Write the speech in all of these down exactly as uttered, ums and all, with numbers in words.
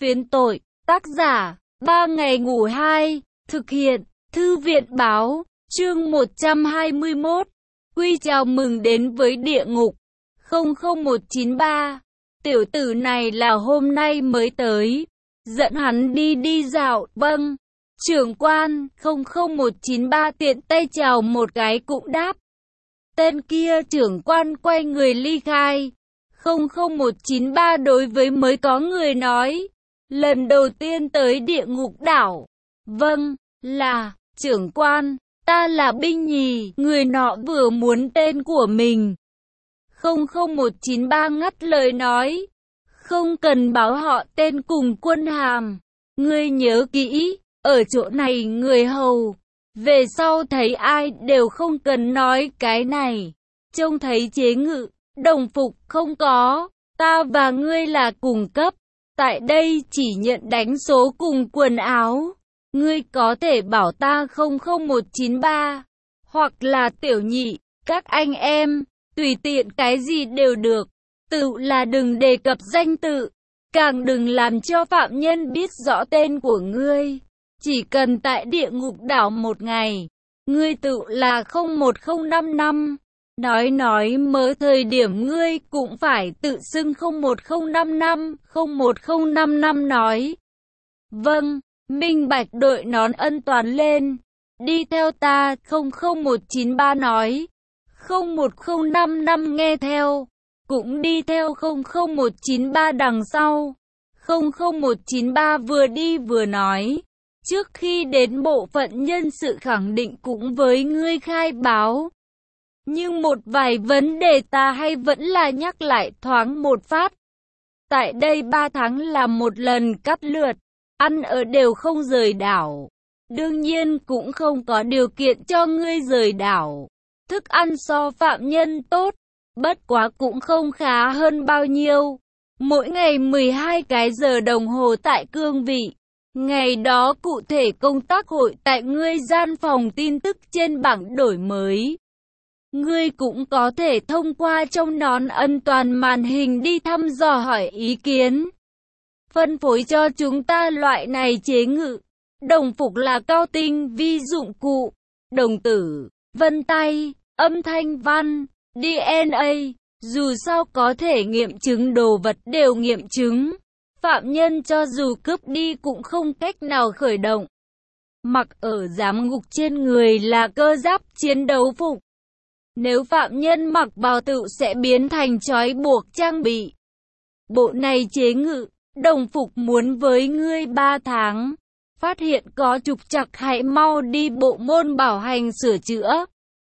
Phiến tội, tác giả, ba ngày ngủ hai, thực hiện, thư viện báo, chương một trăm hai mươi mốt. Quy chào mừng đến với địa ngục. không không một chín ba. Tiểu tử này là hôm nay mới tới. Dẫn hắn đi đi dạo, vâng. Trưởng quan, không không một chín ba tiện tay chào một cái cũng đáp. Tên kia trưởng quan quay người ly khai. không không một chín ba đối với mới có người nói. Lần đầu tiên tới địa ngục đảo. Vâng, là, trưởng quan, ta là binh nhì, người nọ vừa muốn tên của mình. không không một chín ba ngắt lời nói. Không cần báo họ tên cùng quân hàm. Ngươi nhớ kỹ, ở chỗ này người hầu. Về sau thấy ai đều không cần nói cái này. Trông thấy chế ngự, đồng phục không có. Ta và ngươi là cùng cấp. Tại đây chỉ nhận đánh số cùng quần áo. Ngươi có thể bảo ta không không một chín ba. Hoặc là tiểu nhị, các anh em, tùy tiện cái gì đều được. Tự là đừng đề cập danh tự. Càng đừng làm cho phạm nhân biết rõ tên của ngươi. Chỉ cần tại địa ngục đảo một ngày. Ngươi tự là không một không năm năm. Nói nói mớ thời điểm ngươi cũng phải tự xưng không một không năm năm, không một không năm năm nói. Vâng, minh bạch đội nón ân toàn lên. Đi theo ta, không không một chín ba nói. không một không năm năm nghe theo. Cũng đi theo không không một chín ba đằng sau. không không một chín ba vừa đi vừa nói. Trước khi đến bộ phận nhân sự khẳng định cũng với ngươi khai báo. Nhưng một vài vấn đề ta hay vẫn là nhắc lại thoáng một phát. Tại đây ba tháng là một lần cắt lượt, ăn ở đều không rời đảo. Đương nhiên cũng không có điều kiện cho ngươi rời đảo. Thức ăn so phạm nhân tốt, bất quá cũng không khá hơn bao nhiêu. Mỗi ngày mười hai cái giờ đồng hồ tại cương vị. Ngày đó cụ thể công tác hội tại ngươi gian phòng tin tức trên bảng đổi mới. Ngươi cũng có thể thông qua trong nón ân toàn màn hình đi thăm dò hỏi ý kiến. Phân phối cho chúng ta loại này chế ngự. Đồng phục là cao tinh vi dụng cụ, đồng tử, vân tay, âm thanh văn, đê en a. Dù sao có thể nghiệm chứng đồ vật đều nghiệm chứng. Phạm nhân cho dù cướp đi cũng không cách nào khởi động. Mặc ở giám ngục trên người là cơ giáp chiến đấu phục. Nếu phạm nhân mặc vào tự sẽ biến thành trói buộc trang bị. Bộ này chế ngự, đồng phục muốn với ngươi ba tháng. Phát hiện có trục trặc hãy mau đi bộ môn bảo hành sửa chữa.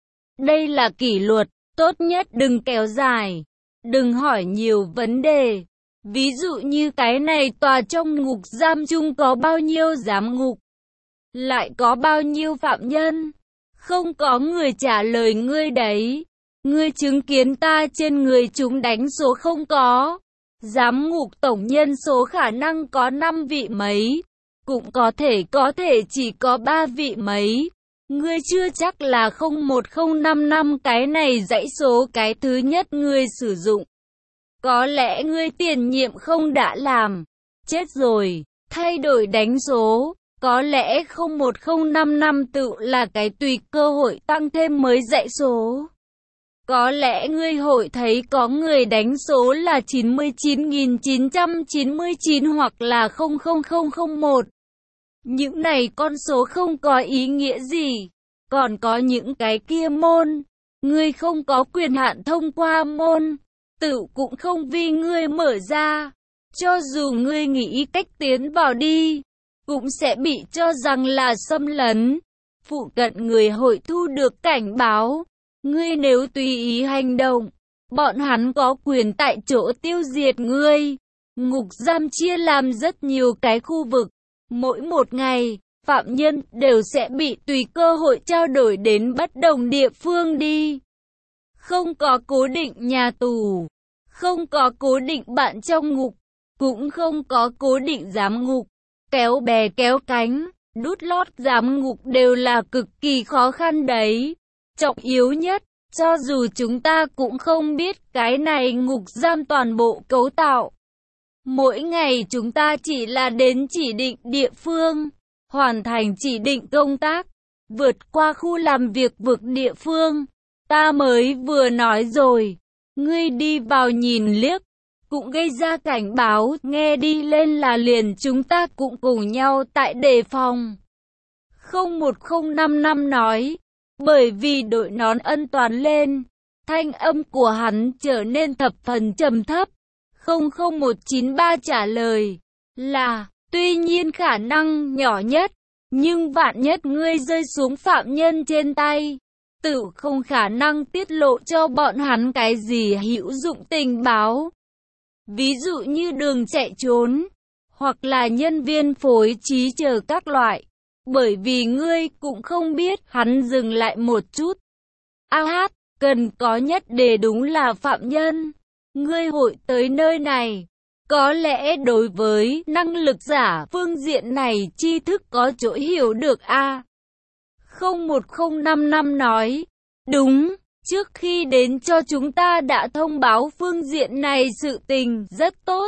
Đây là kỷ luật, tốt nhất đừng kéo dài. Đừng hỏi nhiều vấn đề. Ví dụ như cái này tòa trong ngục giam chung có bao nhiêu giám ngục? Lại có bao nhiêu phạm nhân? Không có người trả lời ngươi đấy. Ngươi chứng kiến ta trên người chúng đánh số không có. Giám ngục tổng nhân số khả năng có năm vị mấy. Cũng có thể có thể chỉ có ba vị mấy. Ngươi chưa chắc là không một không năm năm cái này dãy số cái thứ nhất ngươi sử dụng. Có lẽ ngươi tiền nhiệm không đã làm. Chết rồi, thay đổi đánh số. Có lẽ không một không năm năm tự là cái tùy cơ hội tăng thêm mới dãy số. Có lẽ ngươi hội thấy có người đánh số là chín mươi chín nghìn chín trăm chín mươi chín hoặc là không không không không một. Những này con số không có ý nghĩa gì. Còn có những cái kia môn. Ngươi không có quyền hạn thông qua môn. Tự cũng không vì ngươi mở ra. Cho dù ngươi nghĩ cách tiến vào đi. Cũng sẽ bị cho rằng là xâm lấn. Phụ cận người hội thu được cảnh báo. Ngươi nếu tùy ý hành động, bọn hắn có quyền tại chỗ tiêu diệt ngươi. Ngục giam chia làm rất nhiều cái khu vực. Mỗi một ngày, phạm nhân đều sẽ bị tùy cơ hội trao đổi đến bất đồng địa phương đi. Không có cố định nhà tù. Không có cố định bạn trong ngục. Cũng không có cố định giám ngục. Kéo bè kéo cánh, đút lót giám ngục đều là cực kỳ khó khăn đấy. Trọng yếu nhất, cho dù chúng ta cũng không biết cái này ngục giam toàn bộ cấu tạo. Mỗi ngày chúng ta chỉ là đến chỉ định địa phương, hoàn thành chỉ định công tác, vượt qua khu làm việc vực địa phương. Ta mới vừa nói rồi, ngươi đi vào nhìn liếc, cũng gây ra cảnh báo, nghe đi lên là liền chúng ta cũng cùng nhau tại đề phòng. không một không năm năm nói, bởi vì đội nón ân toàn lên, thanh âm của hắn trở nên thập phần trầm thấp. không không một chín ba trả lời là, tuy nhiên khả năng nhỏ nhất, nhưng vạn nhất ngươi rơi xuống phạm nhân trên tay, tự không khả năng tiết lộ cho bọn hắn cái gì hữu dụng tình báo. Ví dụ như đường chạy trốn, hoặc là nhân viên phối trí chờ các loại. Bởi vì ngươi cũng không biết. Hắn dừng lại một chút. A hát, cần có nhất đề đúng là phạm nhân. Ngươi hội tới nơi này, có lẽ đối với năng lực giả phương diện này tri thức có chỗ hiểu được a. không một không năm năm nói, đúng, trước khi đến cho chúng ta đã thông báo phương diện này sự tình rất tốt.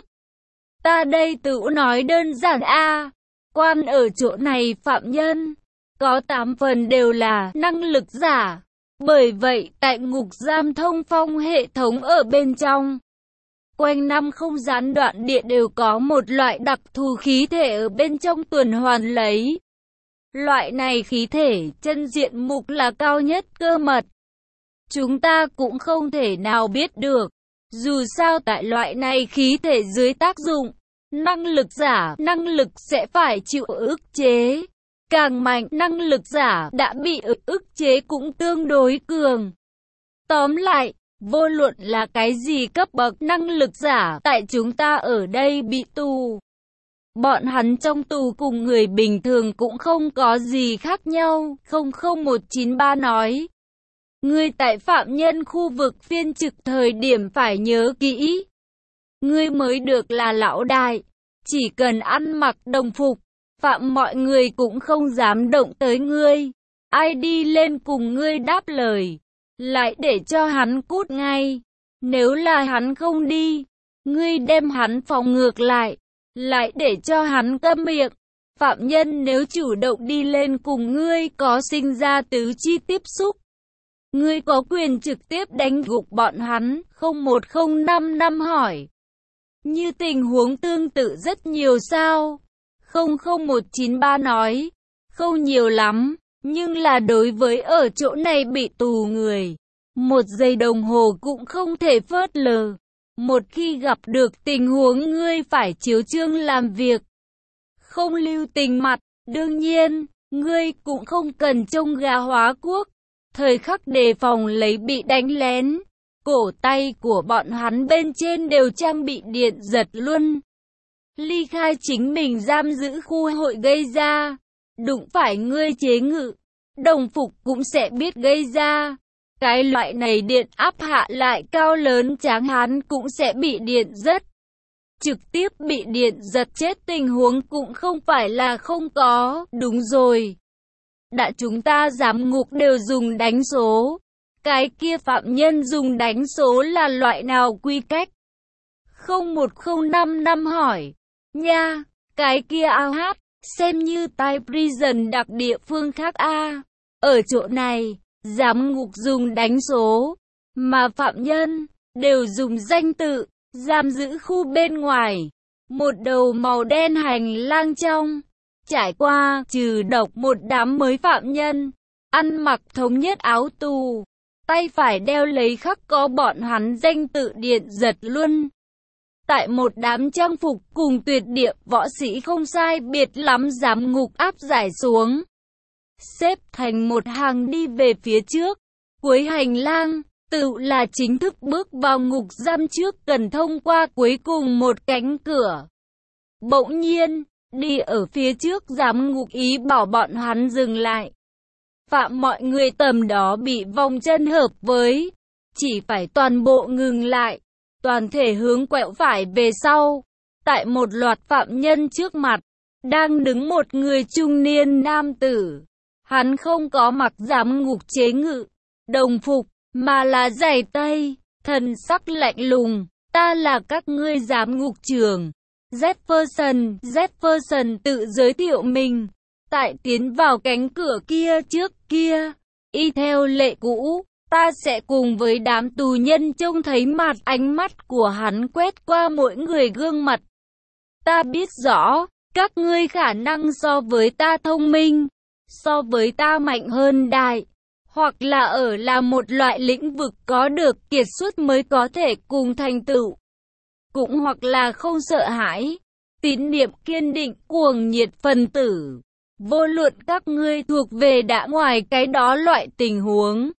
Ta đây tự nói đơn giản a, quan ở chỗ này phạm nhân, có tám phần đều là năng lực giả. Bởi vậy tại ngục giam thông phong hệ thống ở bên trong, quanh năm không gián đoạn địa đều có một loại đặc thù khí thể ở bên trong tuần hoàn lấy. Loại này khí thể chân diện mục là cao nhất cơ mật. Chúng ta cũng không thể nào biết được. Dù sao tại loại này khí thể dưới tác dụng, năng lực giả, năng lực sẽ phải chịu ức chế. Càng mạnh, năng lực giả đã bị ức chế cũng tương đối cường. Tóm lại, vô luận là cái gì cấp bậc năng lực giả tại chúng ta ở đây bị tù. Bọn hắn trong tù cùng người bình thường cũng không có gì khác nhau. không không một chín ba nói. Ngươi tại phạm nhân khu vực phiên trực thời điểm phải nhớ kỹ. Ngươi mới được là lão đại. Chỉ cần ăn mặc đồng phục, phạm mọi người cũng không dám động tới ngươi. Ai đi lên cùng ngươi đáp lời, lại để cho hắn cút ngay. Nếu là hắn không đi, ngươi đem hắn phóng ngược lại, lại để cho hắn câm miệng. Phạm nhân nếu chủ động đi lên cùng ngươi có sinh ra tứ chi tiếp xúc, ngươi có quyền trực tiếp đánh gục bọn hắn. không một không năm năm hỏi. Như tình huống tương tự rất nhiều sao? không không một chín ba nói, không nhiều lắm, nhưng là đối với ở chỗ này bị tù người, một giây đồng hồ cũng không thể phớt lờ. Một khi gặp được tình huống ngươi phải chiếu chương làm việc, không lưu tình mặt. Đương nhiên, ngươi cũng không cần trông gà hóa quốc, thời khắc đề phòng lấy bị đánh lén. Cổ tay của bọn hắn bên trên đều trang bị điện giật luôn. Ly khai chính mình giam giữ khu hội gây ra. Đụng phải ngươi chế ngự, đồng phục cũng sẽ biết gây ra. Cái loại này điện áp hạ lại cao lớn tráng hán cũng sẽ bị điện giật. Trực tiếp bị điện giật chết tình huống cũng không phải là không có. Đúng rồi. Đã chúng ta giám ngục đều dùng đánh số. Cái kia phạm nhân dùng đánh số là loại nào quy cách? không một không năm năm hỏi. Nha, cái kia a hát, xem như tai prison đặc địa phương khác a. Ở chỗ này, giám ngục dùng đánh số, mà phạm nhân đều dùng danh tự. Giam giữ khu bên ngoài, một đầu màu đen hành lang trong, trải qua trừ độc một đám mới phạm nhân, ăn mặc thống nhất áo tù, tay phải đeo lấy khắc có bọn hắn danh tự điện giật luôn. Tại một đám trang phục cùng tuyệt địa võ sĩ không sai biệt lắm giám ngục áp giải xuống, xếp thành một hàng đi về phía trước. Cuối hành lang, tự là chính thức bước vào ngục giam trước cần thông qua cuối cùng một cánh cửa. Bỗng nhiên, đi ở phía trước giám ngục ý bảo bọn hắn dừng lại. Phạm mọi người tầm đó bị vòng chân hợp với, chỉ phải toàn bộ ngừng lại, toàn thể hướng quẹo phải về sau. Tại một loạt phạm nhân trước mặt, đang đứng một người trung niên nam tử. Hắn không có mặc giám ngục chế ngự, đồng phục, mà là giày tây, thần sắc lạnh lùng. Ta là các ngươi giám ngục trưởng, Jefferson, Jefferson tự giới thiệu mình. Tại tiến vào cánh cửa kia trước kia, y theo lệ cũ, ta sẽ cùng với đám tù nhân trông thấy mặt. Ánh mắt của hắn quét qua mỗi người gương mặt. Ta biết rõ, các ngươi khả năng so với ta thông minh, so với ta mạnh hơn đại, hoặc là ở là một loại lĩnh vực có được kiệt xuất mới có thể cùng thành tựu. Cũng hoặc là không sợ hãi, tín niệm kiên định, cuồng nhiệt phần tử. Vô luận các ngươi thuộc về đã ngoài cái đó loại tình huống,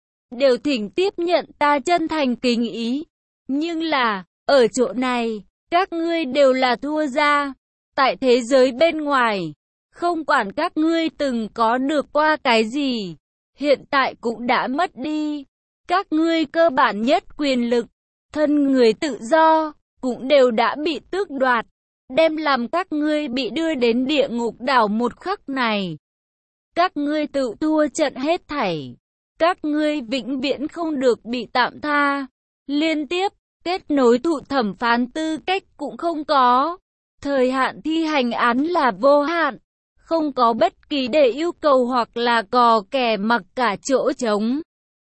đều thỉnh tiếp nhận ta chân thành kính ý. Nhưng là, ở chỗ này, các ngươi đều là thua ra. Tại thế giới bên ngoài, không quản các ngươi từng có được qua cái gì, hiện tại cũng đã mất đi. Các ngươi cơ bản nhất quyền lực, thân người tự do, cũng đều đã bị tước đoạt, đem làm các ngươi bị đưa đến địa ngục đảo một khắc này. Các ngươi tự thua trận hết thảy. Các ngươi vĩnh viễn không được bị tạm tha. Liên tiếp, kết nối thụ thẩm phán tư cách cũng không có. Thời hạn thi hành án là vô hạn. Không có bất kỳ để yêu cầu hoặc là cò kè mặc cả chỗ trống.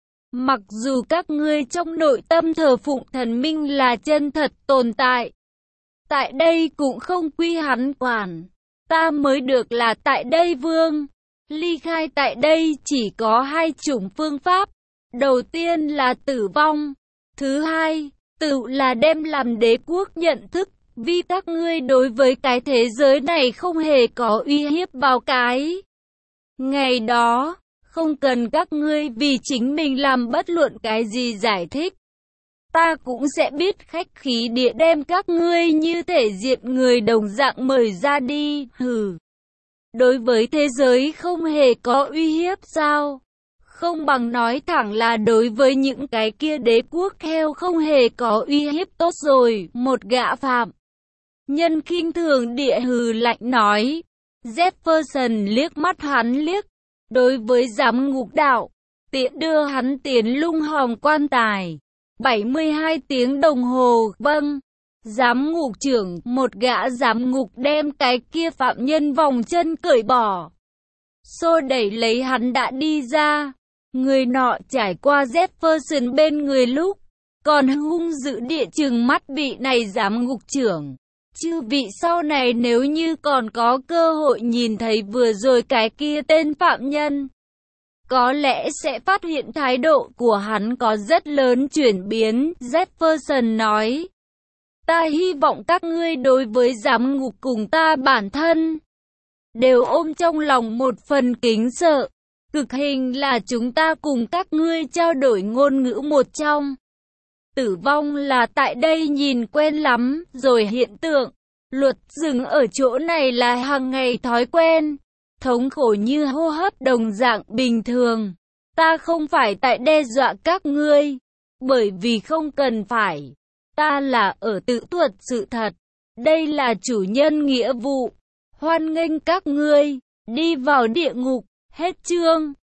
Mặc dù các ngươi trong nội tâm thờ phụng thần minh là chân thật tồn tại, tại đây cũng không quy hắn quản. Ta mới được là tại đây vương. Ly khai tại đây chỉ có hai chủng phương pháp. Đầu tiên là tử vong. Thứ hai, tự là đem làm đế quốc nhận thức. Vì các ngươi đối với cái thế giới này không hề có uy hiếp vào cái ngày đó. Không cần các ngươi vì chính mình làm bất luận cái gì giải thích. Ta cũng sẽ biết khách khí địa đem các ngươi như thể diện người đồng dạng mời ra đi. Hừ. Đối với thế giới không hề có uy hiếp sao? Không bằng nói thẳng là đối với những cái kia đế quốc heo không hề có uy hiếp tốt rồi. Một gã phạm nhân khinh thường địa hừ lạnh nói. Jefferson liếc mắt hắn liếc. Đối với giám ngục đạo, tiện đưa hắn tiến lung hòm quan tài. bảy mươi hai tiếng đồng hồ, vâng. Giám ngục trưởng, một gã giám ngục đem cái kia phạm nhân vòng chân cởi bỏ. Xô đẩy lấy hắn đã đi ra. Người nọ trải qua Jefferson bên người lúc, còn hung dữ địa chừng mắt vị này giám ngục trưởng. Chư vị sau này nếu như còn có cơ hội nhìn thấy vừa rồi cái kia tên phạm nhân, có lẽ sẽ phát hiện thái độ của hắn có rất lớn chuyển biến. Jefferson nói, ta hy vọng các ngươi đối với giám ngục cùng ta bản thân, đều ôm trong lòng một phần kính sợ. Cực hình là chúng ta cùng các ngươi trao đổi ngôn ngữ một trong. Tử vong là tại đây nhìn quen lắm rồi hiện tượng. Luật dừng ở chỗ này là hàng ngày thói quen. Thống khổ như hô hấp đồng dạng bình thường. Ta không phải tại đe dọa các ngươi. Bởi vì không cần phải. Ta là ở tự thuật sự thật. Đây là chủ nhân nghĩa vụ. Hoan nghênh các ngươi. Đi vào địa ngục. Hết chương.